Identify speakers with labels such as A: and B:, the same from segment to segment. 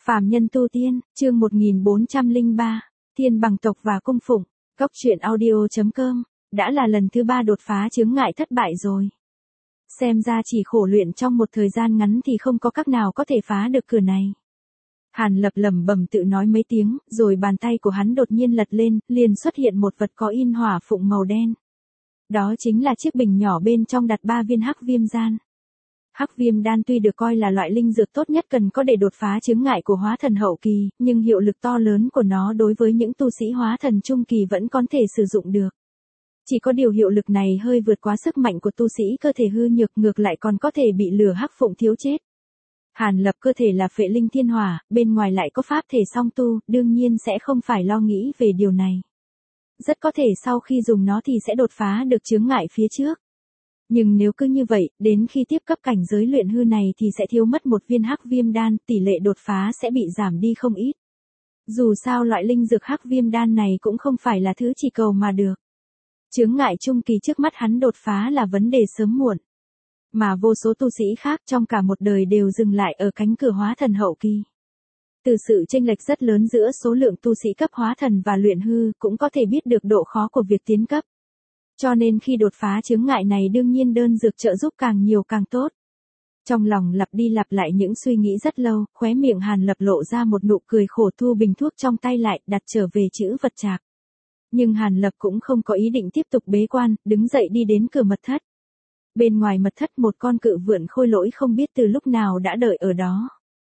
A: Phàm nhân tu tiên, chương 1403, Thiên bằng tộc và cung phụng, Cốc truyện audio.com, đã là lần thứ 3 đột phá chướng ngại thất bại rồi. Xem ra chỉ khổ luyện trong một thời gian ngắn thì không có cách nào có thể phá được cửa này. Hàn Lập lẩm bẩm tự nói mấy tiếng, rồi bàn tay của hắn đột nhiên lật lên, liền xuất hiện một vật có in hỏa phụng màu đen. Đó chính là chiếc bình nhỏ bên trong đặt 3 viên hắc viêm đan. Hắc viêm đan tuy được coi là loại linh dược tốt nhất cần có để đột phá chướng ngại của hóa thần hậu kỳ, nhưng hiệu lực to lớn của nó đối với những tu sĩ hóa thần trung kỳ vẫn có thể sử dụng được. Chỉ có điều hiệu lực này hơi vượt quá sức mạnh của tu sĩ cơ thể hư nhược, ngược lại còn có thể bị lửa hắc phụng thiếu chết. Hàn Lập cơ thể là phệ linh thiên hỏa, bên ngoài lại có pháp thể song tu, đương nhiên sẽ không phải lo nghĩ về điều này. Rất có thể sau khi dùng nó thì sẽ đột phá được chướng ngại phía trước. Nhưng nếu cứ như vậy, đến khi tiếp cấp cảnh giới luyện hư này thì sẽ thiếu mất một viên hắc viêm đan, tỷ lệ đột phá sẽ bị giảm đi không ít. Dù sao loại linh dược hắc viêm đan này cũng không phải là thứ chỉ cầu mà được. Chướng ngại trung kỳ trước mắt hắn đột phá là vấn đề sớm muộn. Mà vô số tu sĩ khác trong cả một đời đều dừng lại ở cánh cửa hóa thần hậu kỳ. Từ sự chênh lệch rất lớn giữa số lượng tu sĩ cấp hóa thần và luyện hư cũng có thể biết được độ khó của việc tiến cấp. Cho nên khi đột phá chướng ngại này đương nhiên đơn dược trợ giúp càng nhiều càng tốt. Trong lòng lặp đi lặp lại những suy nghĩ rất lâu, khóe miệng Hàn Lập lộ ra một nụ cười khổ, thu bình thuốc trong tay lại, đặt trở về chữ vật trạc. Nhưng Hàn Lập cũng không có ý định tiếp tục bế quan, đứng dậy đi đến cửa mật thất. Bên ngoài mật thất một con cự vượn khôi lỗi không biết từ lúc nào đã đợi ở đó.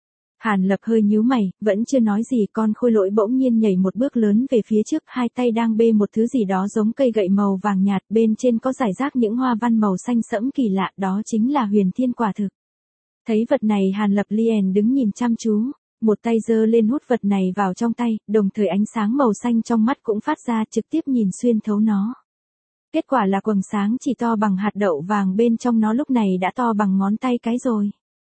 A: Hàn Lập hơi nhíu mày, vẫn chưa nói gì, con khôi lỗi bỗng nhiên nhảy một bước lớn về phía trước, hai tay đang bê một thứ gì đó giống cây gậy màu vàng nhạt, bên trên có rải rác những hoa văn màu xanh sẫm kỳ lạ, đó chính là huyền thiên quả thực. Thấy vật này Hàn Lập liền đứng nhìn chăm chú, một tay giơ lên hút vật này vào trong tay, đồng thời ánh sáng màu xanh trong mắt cũng phát ra, trực tiếp nhìn xuyên thấu nó. Kết quả là quầng sáng chỉ to bằng hạt đậu vàng bên trong nó lúc này đã to bằng ngón tay cái rồi.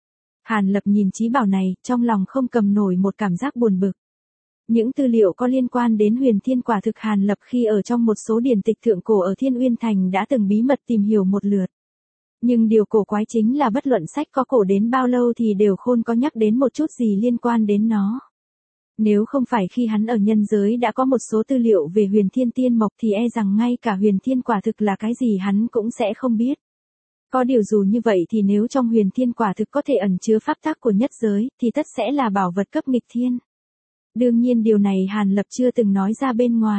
A: Hàn Lập nhìn trí bảo này, trong lòng không cầm nổi một cảm giác buồn bực. Những tư liệu có liên quan đến huyền thiên quả thực Hàn Lập khi ở trong một số điển tịch thượng cổ ở Thiên Uyên Thành đã từng bí mật tìm hiểu một lượt. Nhưng điều cổ quái chính là bất luận sách có cổ đến bao lâu thì đều không có nhắc đến một chút gì liên quan đến nó. Nếu không phải khi hắn ở nhân giới đã có một số tư liệu về huyền thiên tiên mộc thì e rằng ngay cả huyền thiên quả thực là cái gì hắn cũng sẽ không biết. Có điều dù như vậy thì nếu trong huyền thiên quả thực có thể ẩn chứa pháp tắc của nhất giới, thì tất sẽ là bảo vật cấp nghịch thiên. Đương nhiên điều này Hàn Lập chưa từng nói ra bên ngoài.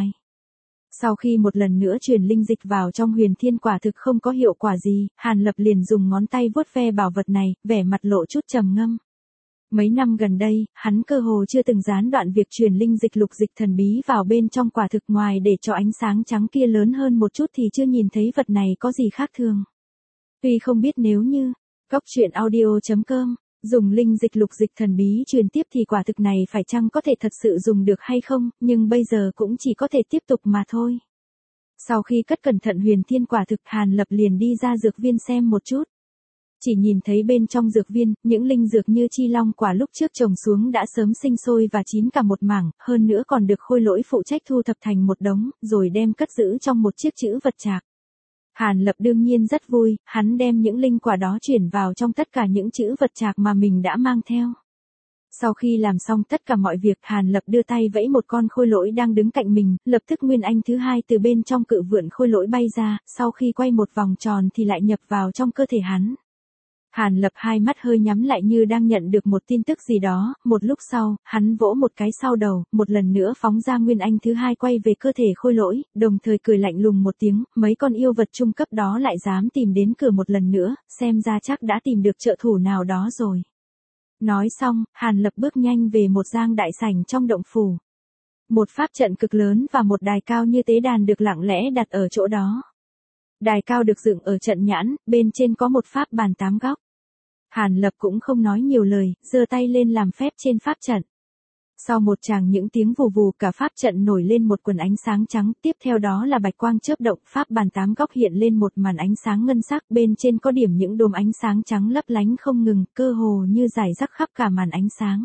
A: Sau khi một lần nữa truyền linh dịch vào trong huyền thiên quả thực không có hiệu quả gì, Hàn Lập liền dùng ngón tay vuốt ve bảo vật này, vẻ mặt lộ chút trầm ngâm. Mấy năm gần đây, hắn cơ hồ chưa từng gián đoạn việc truyền linh dịch lục dịch thần bí vào bên trong quả thực, ngoài để cho ánh sáng trắng kia lớn hơn một chút thì chưa nhìn thấy vật này có gì khác thường. Tuy không biết nếu như, Cốc truyện audio.com, dùng linh dịch lục dịch thần bí truyền tiếp thì quả thực này phải chăng có thể thật sự dùng được hay không, nhưng bây giờ cũng chỉ có thể tiếp tục mà thôi. Sau khi cất cẩn thận huyền thiên quả thực Hàn Lập liền đi ra dược viên xem một chút. Chỉ nhìn thấy bên trong dược viên, những linh dược như chi long quả lúc trước trồng xuống đã sớm sinh sôi và chín cả một mảng, hơn nữa còn được khôi lỗi phụ trách thu thập thành một đống, rồi đem cất giữ trong một chiếc chữ vật trạc. Hàn Lập đương nhiên rất vui, hắn đem những linh quả đó chuyển vào trong tất cả những chữ vật trạc mà mình đã mang theo. Sau khi làm xong tất cả mọi việc, Hàn Lập đưa tay vẫy một con khôi lỗi đang đứng cạnh mình, lập tức nguyên anh thứ hai từ bên trong cự vượn khôi lỗi bay ra, sau khi quay một vòng tròn thì lại nhập vào trong cơ thể hắn. Hàn Lập hai mắt hơi nhắm lại như đang nhận được một tin tức gì đó, một lúc sau, hắn vỗ một cái sau đầu, một lần nữa phóng ra nguyên anh thứ hai quay về cơ thể khôi lỗi, đồng thời cười lạnh lùng một tiếng, mấy con yêu vật trung cấp đó lại dám tìm đến cửa một lần nữa, xem ra chắc đã tìm được trợ thủ nào đó rồi. Nói xong, Hàn Lập bước nhanh về một giang đại sảnh trong động phủ. Một pháp trận cực lớn và một đài cao như tế đàn được lặng lẽ đặt ở chỗ đó. Đài cao được dựng ở trận nhãn, bên trên có một pháp bàn 8 góc. Hàn Lập cũng không nói nhiều lời, giơ tay lên làm phép trên pháp trận. Sau một tràng những tiếng vù vù, cả pháp trận nổi lên một quần ánh sáng trắng, tiếp theo đó là bạch quang chớp động, pháp bàn 8 góc hiện lên một màn ánh sáng ngân sắc, bên trên có điểm những đốm ánh sáng trắng lấp lánh không ngừng, cơ hồ như rải rác khắp cả màn ánh sáng.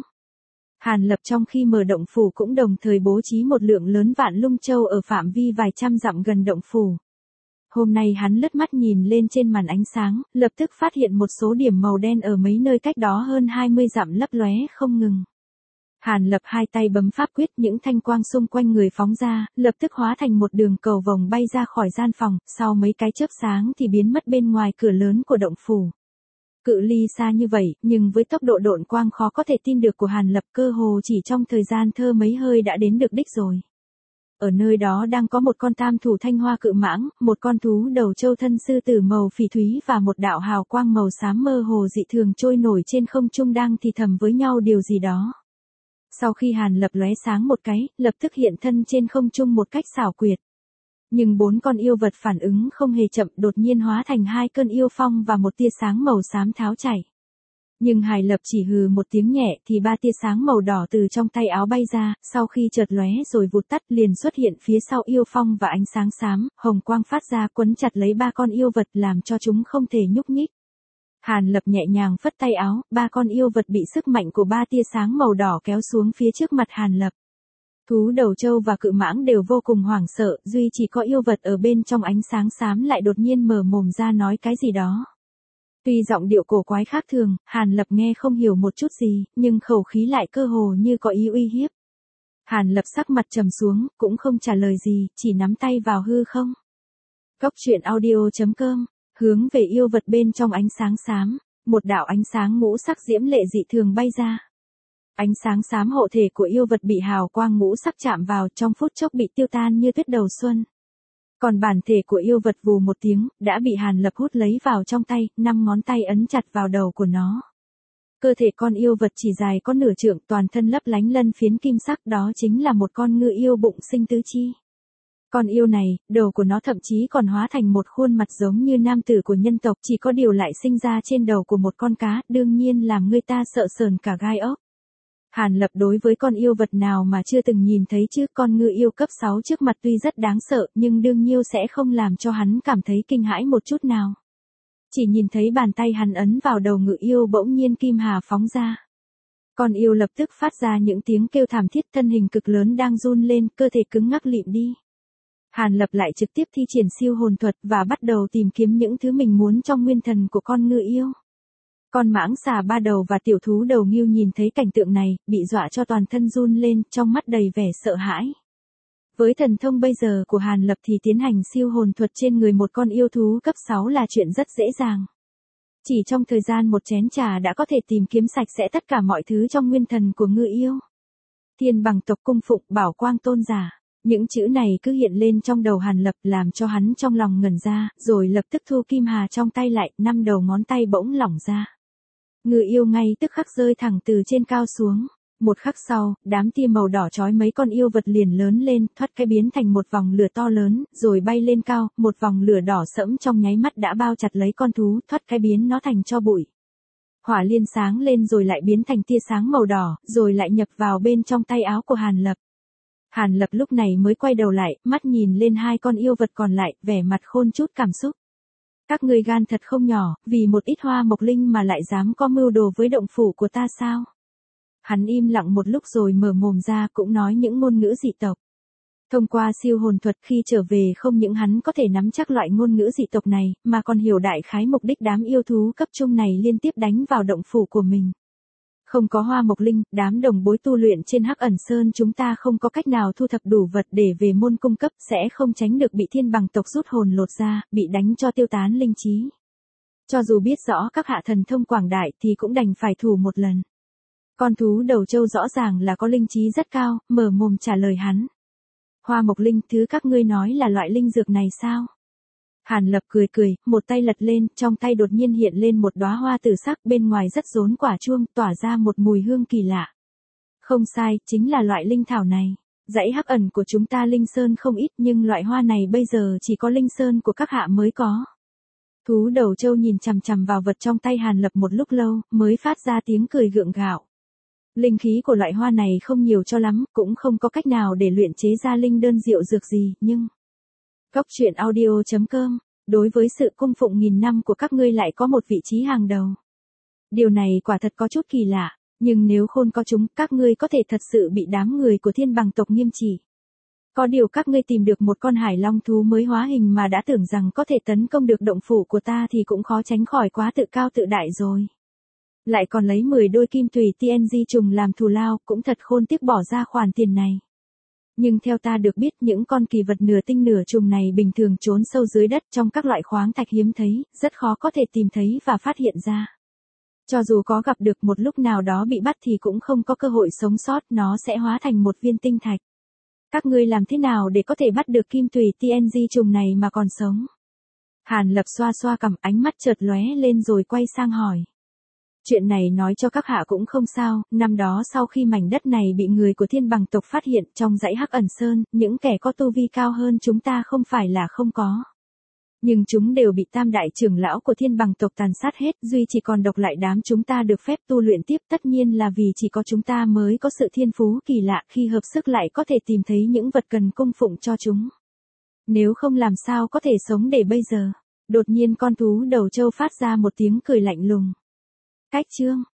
A: Hàn Lập trong khi mở động phủ cũng đồng thời bố trí một lượng lớn vạn lung châu ở phạm vi vài trăm dặm gần động phủ. Hôm nay hắn lướt mắt nhìn lên trên màn ánh sáng, lập tức phát hiện một số điểm màu đen ở mấy nơi cách đó hơn 20 dặm lấp lóe không ngừng. Hàn Lập hai tay bấm pháp quyết, những thanh quang xung quanh người phóng ra, lập tức hóa thành một đường cầu vồng bay ra khỏi gian phòng, sau mấy cái chớp sáng thì biến mất bên ngoài cửa lớn của động phủ. Cự ly xa như vậy, nhưng với tốc độ độn quang khó có thể tin được của Hàn Lập, cơ hồ chỉ trong thời gian thơ mấy hơi đã đến được đích rồi. Ở nơi đó đang có một con tam thủ thanh hoa cự mãng, một con thú đầu châu thân sư tử màu phỉ thúy và một đạo hào quang màu xám mơ hồ dị thường trôi nổi trên không trung đang thì thầm với nhau điều gì đó. Sau khi Hàn Lập lóe sáng một cái, lập tức hiện thân trên không trung một cách xảo quyệt. Nhưng bốn con yêu vật phản ứng không hề chậm, đột nhiên hóa thành hai cơn yêu phong và một tia sáng màu xám tháo chảy. Nhưng Hàn Lập chỉ hừ một tiếng nhẹ thì ba tia sáng màu đỏ từ trong tay áo bay ra, sau khi chợt lóe rồi vụt tắt liền xuất hiện phía sau yêu phong và ánh sáng xám, hồng quang phát ra quấn chặt lấy ba con yêu vật làm cho chúng không thể nhúc nhích. Hàn Lập nhẹ nhàng phất tay áo, ba con yêu vật bị sức mạnh của ba tia sáng màu đỏ kéo xuống phía trước mặt Hàn Lập. Thú đầu trâu và cự mãng đều vô cùng hoảng sợ, duy chỉ có yêu vật ở bên trong ánh sáng xám lại đột nhiên mở mồm ra nói cái gì đó. Tuy giọng điệu cổ quái khác thường, Hàn Lập nghe không hiểu một chút gì, nhưng khẩu khí lại cơ hồ như có ý uy hiếp. Hàn Lập sắc mặt trầm xuống, cũng không trả lời gì, chỉ nắm tay vào hư không. Cốc truyện audio.com, hướng về yêu vật bên trong ánh sáng xám, một đạo ánh sáng ngũ sắc diễm lệ dị thường bay ra. Ánh sáng xám hộ thể của yêu vật bị hào quang ngũ sắc chạm vào, trong phút chốc bị tiêu tan như tuyết đầu xuân. Còn bản thể của yêu vật vù một tiếng, đã bị Hàn Lập hút lấy vào trong tay, 5 ngón tay ấn chặt vào đầu của nó. Cơ thể con yêu vật chỉ dài có nửa trượng, toàn thân lấp lánh lân phiến kim sắc, đó chính là một con ngư yêu bụng sinh tứ chi. Con yêu này, đầu của nó thậm chí còn hóa thành một khuôn mặt giống như nam tử của nhân tộc, chỉ có điều lại sinh ra trên đầu của một con cá, đương nhiên làm người ta sợ sờn cả gai ốc. Hàn Lập đối với con yêu vật nào mà chưa từng nhìn thấy chứ, con ngư yêu cấp 6 trước mặt tuy rất đáng sợ nhưng đương nhiêu sẽ không làm cho hắn cảm thấy kinh hãi một chút nào. Chỉ nhìn thấy bàn tay hắn ấn vào đầu ngự yêu bỗng nhiên kim hà phóng ra. Con yêu lập tức phát ra những tiếng kêu thảm thiết, thân hình cực lớn đang run lên, cơ thể cứng ngắc lịm đi. Hàn Lập lại trực tiếp thi triển siêu hồn thuật và bắt đầu tìm kiếm những thứ mình muốn trong nguyên thần của con ngư yêu. Con mãng xà ba đầu và tiểu thú đầu ngưu nhìn thấy cảnh tượng này, bị dọa cho toàn thân run lên, trong mắt đầy vẻ sợ hãi. Với thần thông bây giờ của Hàn Lập thì tiến hành siêu hồn thuật trên người một con yêu thú cấp 6 là chuyện rất dễ dàng. Chỉ trong thời gian một chén trà đã có thể tìm kiếm sạch sẽ tất cả mọi thứ trong nguyên thần của ngư yêu. Thiên bằng tộc cung phụng bảo quang tôn giả. Những chữ này cứ hiện lên trong đầu Hàn Lập làm cho hắn trong lòng ngẩn ra, rồi lập tức thu kim hà trong tay lại, 5 đầu ngón tay bỗng lỏng ra. Ngư yêu ngay tức khắc rơi thẳng từ trên cao xuống. Một khắc sau, đám tia màu đỏ chói mấy con yêu vật liền lớn lên, thoát cái biến thành một vòng lửa to lớn, rồi bay lên cao, một vòng lửa đỏ sẫm trong nháy mắt đã bao chặt lấy con thú, thoát cái biến nó thành tro bụi. Hỏa liên sáng lên rồi lại biến thành tia sáng màu đỏ, rồi lại nhập vào bên trong tay áo của Hàn Lập. Hàn Lập lúc này mới quay đầu lại, mắt nhìn lên hai con yêu vật còn lại, vẻ mặt khôn chút cảm xúc. Các ngươi gan thật không nhỏ, vì một ít hoa mộc linh mà lại dám có mưu đồ với động phủ của ta sao? Hắn im lặng một lúc rồi mở mồm ra, cũng nói những ngôn ngữ dị tộc. Thông qua siêu hồn thuật khi trở về không những hắn có thể nắm chắc loại ngôn ngữ dị tộc này, mà còn hiểu đại khái mục đích đám yêu thú cấp trung này liên tiếp đánh vào động phủ của mình. Không có hoa mộc linh, đám đồng bối tu luyện trên Hắc Ẩn Sơn chúng ta không có cách nào thu thập đủ vật để về môn cung cấp, sẽ không tránh được bị thiên bằng tộc rút hồn lột ra, bị đánh cho tiêu tán linh trí. Cho dù biết rõ các hạ thần thông quảng đại thì cũng đành phải thử một lần. Con thú đầu trâu rõ ràng là có linh trí rất cao, mở mồm trả lời hắn. Hoa mộc linh, thứ các ngươi nói là loại linh dược này sao? Hàn Lập cười cười, một tay lật lên, trong tay đột nhiên hiện lên một đóa hoa tử sắc, bên ngoài rất rốn quả chuông, tỏa ra một mùi hương kỳ lạ. Không sai, chính là loại linh thảo này. Dãy Hắc Ẩn của chúng ta linh sơn không ít, nhưng loại hoa này bây giờ chỉ có linh sơn của các hạ mới có. Thú đầu trâu nhìn chằm chằm vào vật trong tay Hàn Lập một lúc lâu, mới phát ra tiếng cười gượng gạo. Linh khí của loại hoa này không nhiều cho lắm, cũng không có cách nào để luyện chế ra linh đơn diệu dược gì, nhưng... Cốc truyện audio.com, đối với sự cung phụng nghìn năm của các ngươi lại có một vị trí hàng đầu. Điều này quả thật có chút kỳ lạ, nhưng nếu khôn có chúng, các ngươi có thể thật sự bị đám người của thiên bằng tộc nghiêm trị. Có điều các ngươi tìm được một con hải long thú mới hóa hình mà đã tưởng rằng có thể tấn công được động phủ của ta thì cũng khó tránh khỏi quá tự cao tự đại rồi. Lại còn lấy 10 đôi kim tùy TNG trùng làm thù lao, cũng thật khôn tiếc bỏ ra khoản tiền này. Nhưng theo ta được biết những con kỳ vật nửa tinh nửa trùng này bình thường trốn sâu dưới đất trong các loại khoáng thạch hiếm thấy, rất khó có thể tìm thấy và phát hiện ra. Cho dù có gặp được một lúc nào đó bị bắt thì cũng không có cơ hội sống sót, nó sẽ hóa thành một viên tinh thạch. Các ngươi làm thế nào để có thể bắt được kim tùy TNG trùng này mà còn sống? Hàn Lập xoa xoa cằm, ánh mắt chợt lóe lên rồi quay sang hỏi. Chuyện này nói cho các hạ cũng không sao, năm đó sau khi mảnh đất này bị người của Thiên Bằng tộc phát hiện trong dãy Hắc Ẩn Sơn, những kẻ có tu vi cao hơn chúng ta không phải là không có. Nhưng chúng đều bị tam đại trưởng lão của Thiên Bằng tộc tàn sát hết, duy chỉ còn độc lại đám chúng ta được phép tu luyện tiếp, tất nhiên là vì chỉ có chúng ta mới có sự thiên phú kỳ lạ khi hợp sức lại có thể tìm thấy những vật cần cung phụng cho chúng. Nếu không làm sao có thể sống để bây giờ. Đột nhiên con thú đầu trâu phát ra một tiếng cười lạnh lùng. Cách chương